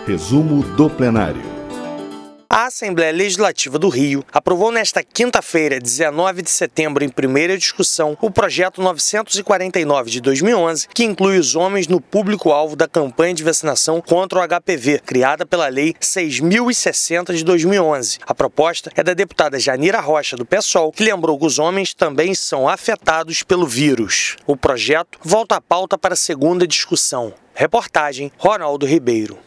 Resumo do plenário. A Assembleia Legislativa do Rio aprovou nesta quinta-feira, 19 de setembro, em primeira discussão, o projeto 949 de 2011, que inclui os homens no público-alvo da campanha de vacinação contra o HPV, criada pela Lei 6.060 de 2011. A proposta é da deputada Janira Rocha, do PSOL, que lembrou que os homens também são afetados pelo vírus. O projeto volta à pauta para a segunda discussão. Reportagem Ronaldo Ribeiro.